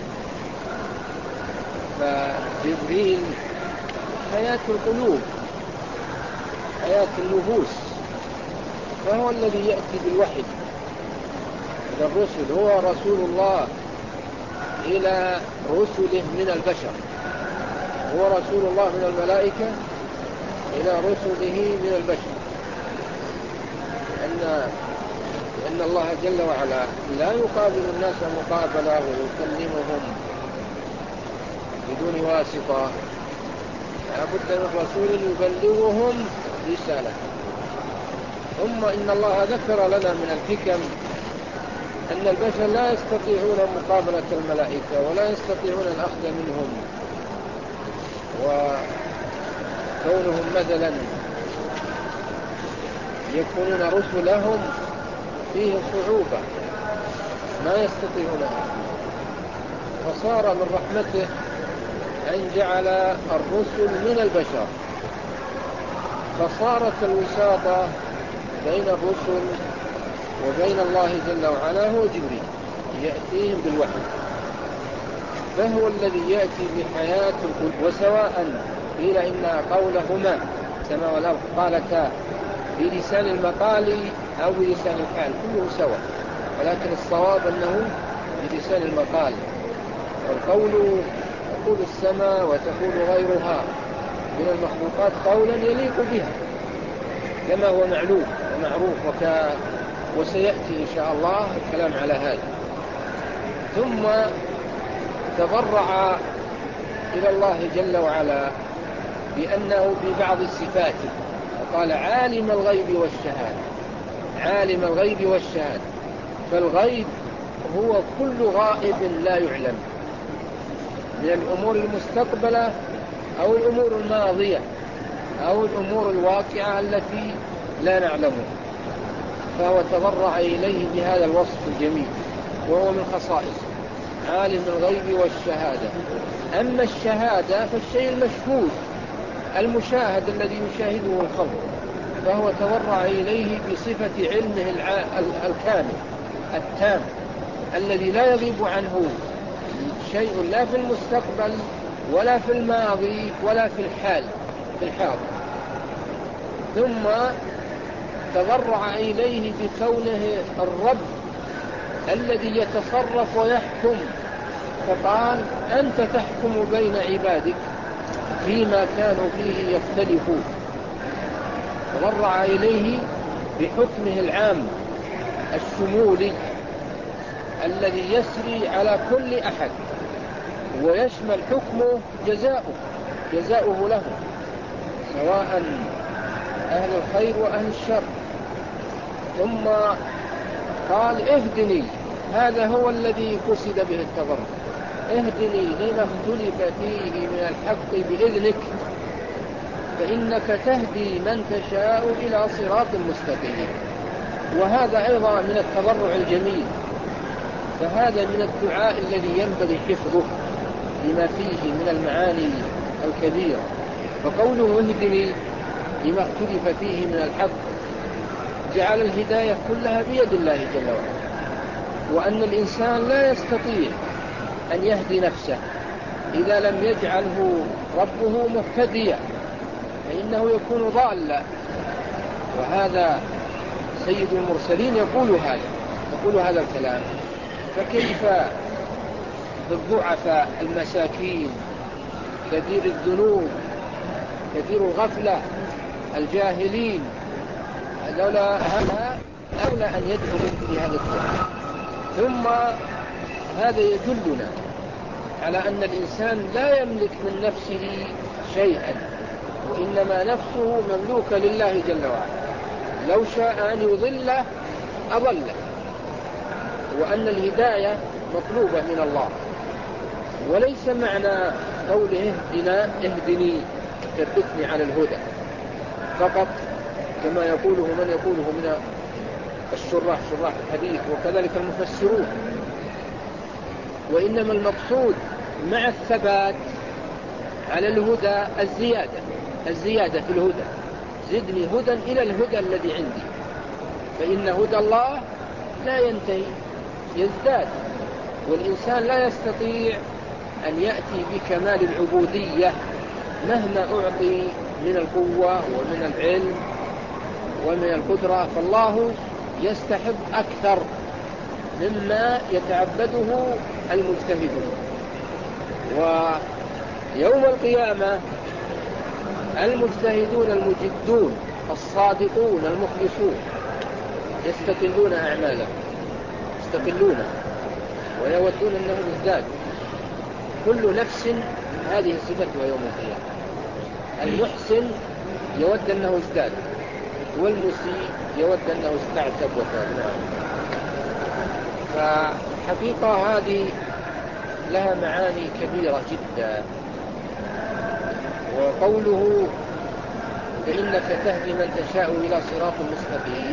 Speaker 2: فجبريل حياة القلوب حياة النفوس، فهو الذي يأتي بالوحي إلى الرسل، هو رسول الله إلى رسله من البشر، هو رسول الله من الملائكة إلى رسله من البشر. لأن لأن الله جل وعلا لا يقابل الناس مقابلة ويكلمهم بدون واسطة، لا بد من رسول يبلغهم رسالة. ثم إن الله ذكر لنا من الحكم أن البشر لا يستطيعون مقابلة الملائكة ولا يستطيعون الأخذ منهم، وكونهم مثلا يكونون رسلهم فيه صعوبة ما يستطيعونها، فصار من رحمته أن جعل الرسل من البشر، فصارت الوساطة بين الرسل وبين الله جل وعلا هو جبريل يأتيهم بالوحي، فهو الذي يأتي بحياة القلوب. وسواء قيل إن قولهما السماء والأرض قالتا بلسان المقال أو بلسان الحال كله سواء، ولكن الصواب أنه بلسان المقال. والقول تقول السماء وتقول غيرها من المخلوقات قولا يليق بها كما هو معلوم ومعروف وك... وسيأتي إن شاء الله الكلام على هذا. ثم تضرع إلى الله جل وعلا بأنه ببعض صفاته، وقال عالم الغيب والشهادة، عالم الغيب والشهادة، فالغيب هو كل غائب لا يعلم من الأمور المستقبلة أو الأمور الماضية أو الأمور الواقعة التي لا نعلمها، فهو تضرع إليه بهذا الوصف الجميل وهو من خصائصه. عالم الغيب والشهادة. أما الشهادة فالشيء المشهود المشاهد الذي يشاهده الخلق، فهو تورع إليه بصفة علمه الكامل التام الذي لا يغيب عنه شيء لا في المستقبل ولا في الماضي ولا في الحال في الحاضر. ثم تضرع إليه بكونه الرب الذي يتصرف ويحكم، فقال أنت تحكم بين عبادك فيما كانوا فيه يختلفون. تضرع إليه بحكمه العام الشمولي الذي يسري على كل أحد، ويشمل حكمه جزاؤه جزاؤه له، سواء أهل الخير وأهل الشر. ثم قال اهدني، هذا هو الذي قصد به التضرع، اهدني لما اختلف فيه من الحق بإذنك فإنك تهدي من تشاء إلى صراط مستقيم. وهذا أيضا من التضرع الجميل، فهذا من الدعاء الذي ينبغي حفظه لما فيه من المعاني الكبيرة. فقوله اهدني لما اختلف فيه من الحق جعل الهداية كلها بيد الله جل وعلا، وأن الإنسان لا يستطيع أن يهدي نفسه إذا لم يجعله ربه مهتديا، فإنه يكون ضالا. وهذا سيد المرسلين يقول هذا يقول هذا الكلام، فكيف بالضعفاء المساكين كثير الذنوب كثير الغفلة الجاهلين؟ لولا هذا أولى أن يدعو مثل هذا الدعاء. ثم هذا يدلنا على أن الإنسان لا يملك من نفسه شيئا، وإنما نفسه مملوكة لله جل وعلا، لو شاء أن يضله أضله، وأن الهداية مطلوبة من الله. وليس معنى قوله اهدنا اهدني ثبتني على الهدى فقط كما يقوله من يقوله من الشراح شراح الحديث وكذلك المفسرون، وإنما المقصود مع الثبات على الهدى الزيادة الزيادة في الهدى، زدني هدى إلى الهدى الذي عندي، فإن هدى الله لا ينتهي يزداد، والإنسان لا يستطيع أن يأتي بكمال العبودية مهما أعطي من القوة ومن العلم ومن القدرة، فالله يستحق أكثر مما يتعبده المجتهدون. ويوم القيامة المجتهدون المجدون الصادقون المخلصون يستقلون أعمالهم يستقلون ويودون أنهم ازدادوا. كل نفس هذه صفتها يوم القيامة، المحسن يود أنه ازداد، والمسيء يود أنه استعتب وتاب. فحقيقة هذه لها معاني كبيرة جدا. وقوله فإنك تهدي من تشاء إلى صراط مستقيم،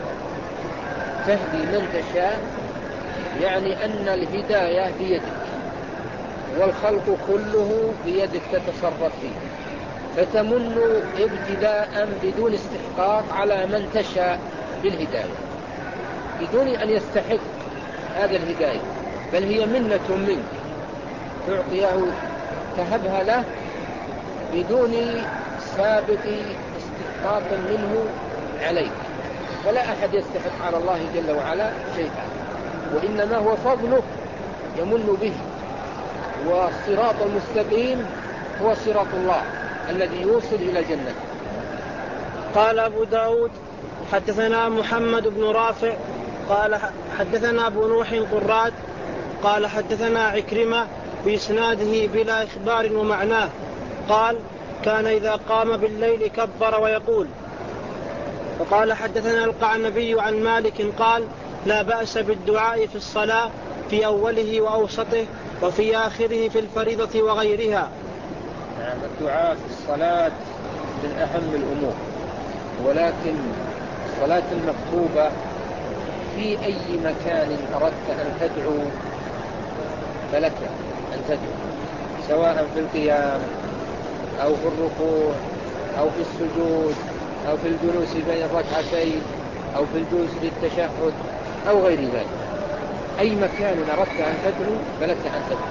Speaker 2: تهدي من تشاء يعني أن الهداية بيدك، والخلق كله بيدك تتصرف فيه، فتمن ابتداء بدون استحقاق على من تشاء بالهداية بدون أن يستحق هذا الهداية، بل هي منة منك تعطيه تهبها له بدون سابق استحقاق منه عليك. فلا أحد يستحق على الله جل وعلا شيئا، وإنما هو فضله يمن به. والصراط المستقيم هو صراط الله الذي يوصل إلى جنة.
Speaker 1: قال أبو داود حدثنا محمد بن رافع قال حدثنا أبو نوح قراد قال حدثنا عكرمة بإسناده بلا إخبار ومعناه قال كان إذا قام بالليل كبر ويقول. وقال حدثنا القعنبي عن مالك قال لا بأس بالدعاء في الصلاة في أوله وأوسطه وفي آخره في الفريضة وغيرها.
Speaker 2: نعم، الدعاء في الصلاة من أهم الأمور، ولكن الصلاة المكتوبة في أي مكان أردت أن تدعو فلك أن تدعو، سواء في القيام أو في الركوع أو في السجود أو في الجلوس بين الركعتين أو في الجلوس للتشهد أو غير ذلك. أي مكان أردت أن تدعو فلك أن تدعو،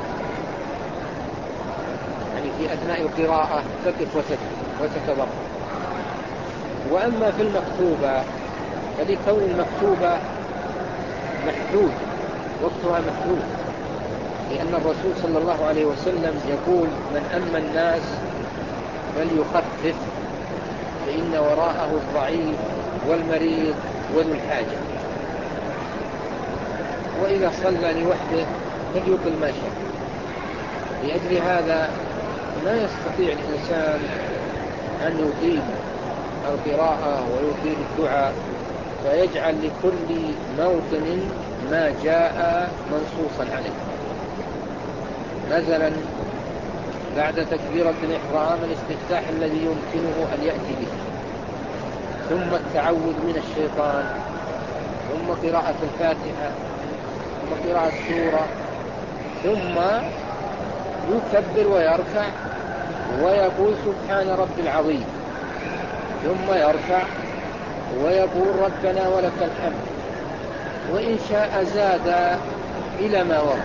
Speaker 2: يعني في أثناء القراءة تقف وتدعو وتتضرع. وأما في المكتوبة فلكون المكتوبة محدود، وقتها محدود، لأن الرسول صلى الله عليه وسلم يقول: من أما الناس فليخفف فإن وراءه الضعيف والمريض وذو الحاجة، وإذا صلى لوحده فليقل ما شاء. لأجل هذا لا يستطيع الإنسان أن يطيل القراءة ويطيل الدعاء، فيجعل لكل موطن ما جاء منصوصا عليه. مثلا بعد تكبيرة الإحرام الاستفتاح الذي يمكنه أن يأتي به، ثم التعوذ من الشيطان، ثم قراءة الفاتحة، ثم قراءة السورة، ثم يكبر ويركع ويقول سبحان رب العظيم، ثم يرفع ويقول ربنا ولك الحمد، وإن شاء زاد إلى ما ورد،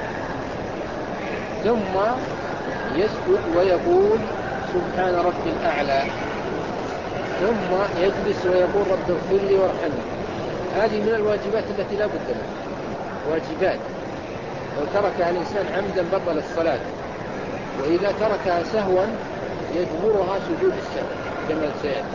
Speaker 2: ثم يسجد ويقول سبحان رب الأعلى، ثم يجلس ويقول رب اغفر لي وارحمني. هذه من الواجبات التي لا بد منها، واجبات لو تركها الإنسان عمدا بطل الصلاة، وإذا تركها سهوا يجبرها سجود السهو كما سيأتي.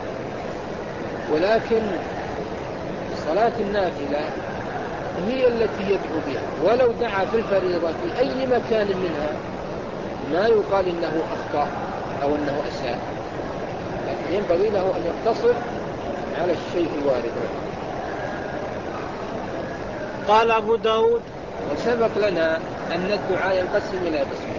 Speaker 2: ولكن صلاة النافلة هي التي يدعو بها، ولو دعا في الفريضة في أي مكان منها ما يقال إنه أخطأ أو إنه أساء، لكن ينبغي له أن يقتصر على الشيء الوارد.
Speaker 1: قال أبو داود:
Speaker 2: وسبق لنا أن الدعاء ينقسم إلى قسمين: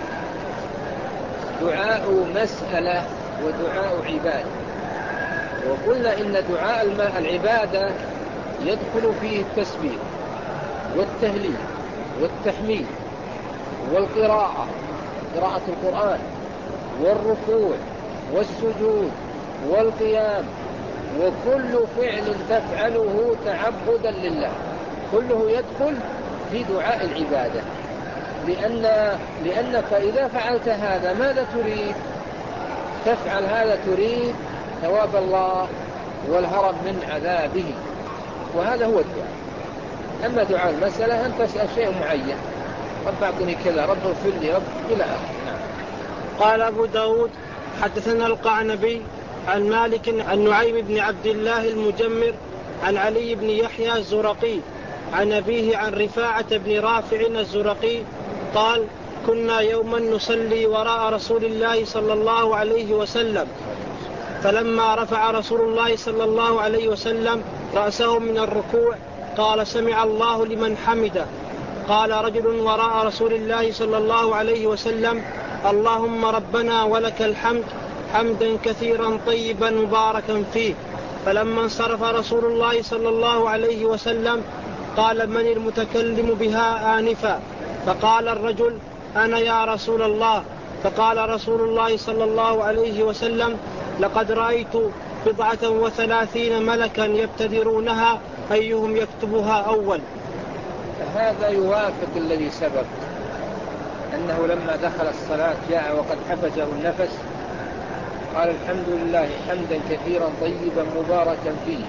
Speaker 2: دعاء مسألة ودعاء عبادة. وقلنا إن دعاء العبادة يدخل فيه التسبيح والتهليل والتحميد والقراءة، قراءة القرآن، والركوع والسجود والقيام، وكل فعل تفعله تعبدا لله كله يدخل في دعاء العبادة. لأن لأنك إذا فعلت هذا ماذا تريد؟ تفعل هذا تريد ثواب الله والهرب من عذابه، وهذا هو الدعاء. أما دعاء المسألة أن تسأل شيء معين، رب أعطني كذا، رب اغفر لي، رب إلى آخره. نعم.
Speaker 1: قال أبو داود: حدثنا القعنبي عن مالك عن نعيم بن عبد الله المجمر عن علي بن يحيى الزرقي عن أبيه عن رفاعة بن رافع الزرقي قال: كنا يوما نصلي وراء رسول الله صلى الله عليه وسلم، فلما رفع رسول الله صلى الله عليه وسلم رأسه من الركوع قال: سمع الله لمن حمده. قال رجل وراء رسول الله صلى الله عليه وسلم: اللهم ربنا ولك الحمد حمدا كثيرا طيبا مباركا فيه. فلما انصرف رسول الله صلى الله عليه وسلم قال: من المتكلم بها آنفا؟ فقال الرجل: أنا يا رسول الله. فقال رسول الله صلى الله عليه وسلم: لقد رأيت بضعة وثلاثين ملكا يبتدرونها أيهم يكتبها أول.
Speaker 2: هذا يوافق الذي سبق، أنه لما دخل الصلاة جاء وقد حفزه النفس قال: الحمد لله حمدا كثيرا طيبا مباركا فيه.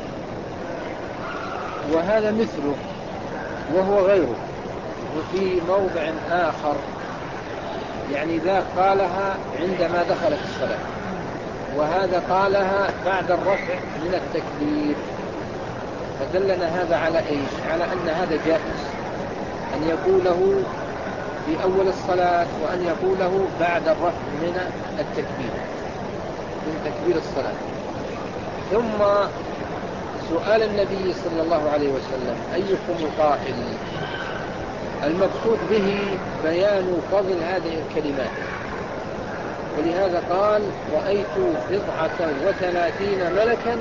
Speaker 2: وهذا مثله وهو غيره. وفي موضع آخر يعني ذا قالها عندما دخلت الصلاة، وهذا قالها بعد الرفع من التكبير، فدلنا هذا على إيش؟ على أن هذا جائز أن يقوله في أول الصلاة وأن يقوله بعد الرفع من التكبير، من تكبير الصلاة. ثم سؤال النبي صلى الله عليه وسلم: أيكم القائل؟ المقصود به بيان فضل هذه الكلمات، ولهذا قال: رأيت بضعة وثلاثين ملكا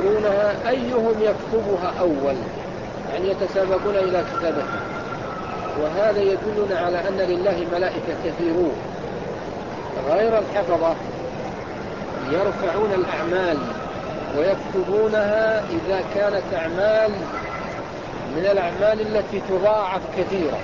Speaker 2: يبتدرونها أيهم يكتبها أول، يعني يتسابقون إلى كتابتها. وهذا يدلنا على أن لله ملائكة كثيرون غير الحفظة يرفعون الأعمال ويكتبونها إذا كانت أعمال من الأعمال التي تضاعف كثيرا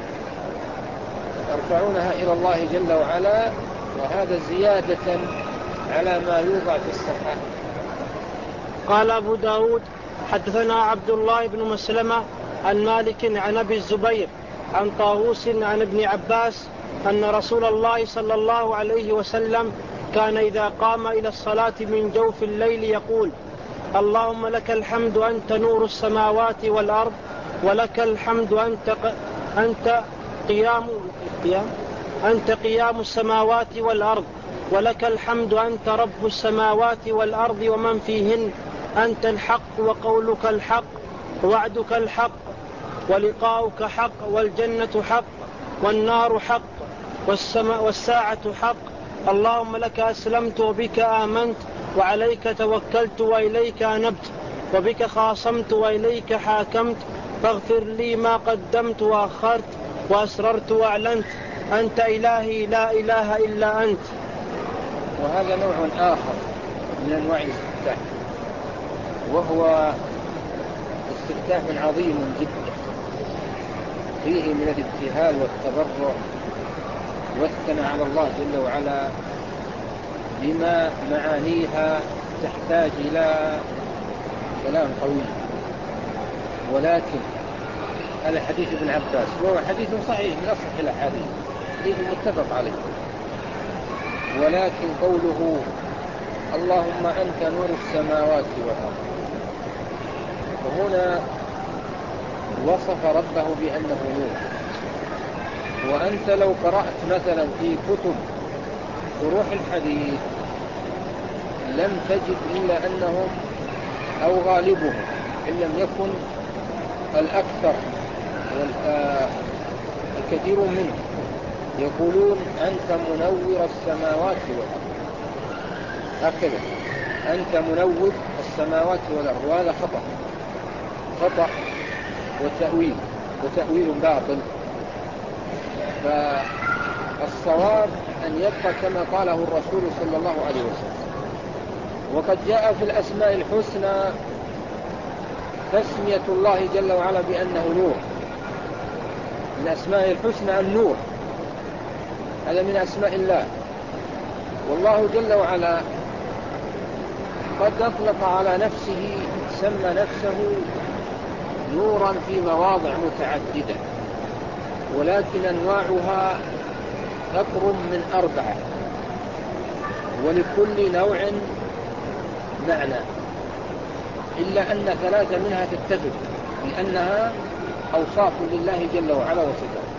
Speaker 2: يرفعونها إلى الله جل وعلا، وهذا زيادة على ما يوضع في الصفحة.
Speaker 1: قال أبو داود حدثنا عبد الله بن مسلمة عن مالك عن أبي الزبير عن طاووس عن ابن عباس أن رسول الله صلى الله عليه وسلم كان إذا قام إلى الصلاة من جوف الليل يقول: اللهم لك الحمد أنت نور السماوات والأرض، ولك الحمد أنت, أنت, قيام, أنت قيام السماوات والأرض، ولك الحمد أنت رب السماوات والأرض ومن فيهن، أنت الحق وقولك الحق ووعدك الحق ولقاؤك حق والجنة حق والنار حق والسماء والساعة حق، اللهم لك أسلمت وبك آمنت وعليك توكلت وإليك أنبت وبك خاصمت وإليك حاكمت، فاغفر لي ما قدمت وأخرت وأسررت وأعلنت، أنت إلهي لا إله إلا أنت.
Speaker 2: وهذا نوع آخر من أنواع الاستفتاح، وهو استفتاح عظيم جدا فيه من الابتهال والتبرع والثناء على الله جل وعلا بما معانيها تحتاج إلى كلام طويل. ولكن هذا حديث ابن عباس وهو حديث صحيح من أصح الأحاديث، حديث متفق عليه. ولكن قوله اللهم أنت نور السماوات والأرض، وهنا وصف ربه بأنه نور. وأنت لو قرأت مثلا في كتب شروح الحديث لم تجد إلا أنهم أو غالبهم إن لم يكن الأكثر والكثير منهم يقولون أنت منور السماوات والأرض، هكذا أنت منور السماوات والأرض، وهذا خطأ خطأ وتأويل وتأويل باطل. فالصواب أن يبقى كما قاله الرسول صلى الله عليه وسلم. وقد جاء في الأسماء الحسنى تسمية الله جل وعلا بأنه نور، من أسماء الحسنى النور، هذا من أسماء الله. والله جل وعلا قد أطلق على نفسه سمى نفسه نورا في مواضع متعددة، ولكن أنواعها أقرب من أربعة، ولكل نوع معنى، إلا أن ثلاثة منها تتفق لأنها أوصاف لله جل وعلا وصفاته،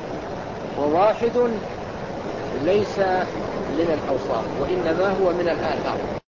Speaker 2: وواحد ليس من الأوصاف وإنما هو من الآثار.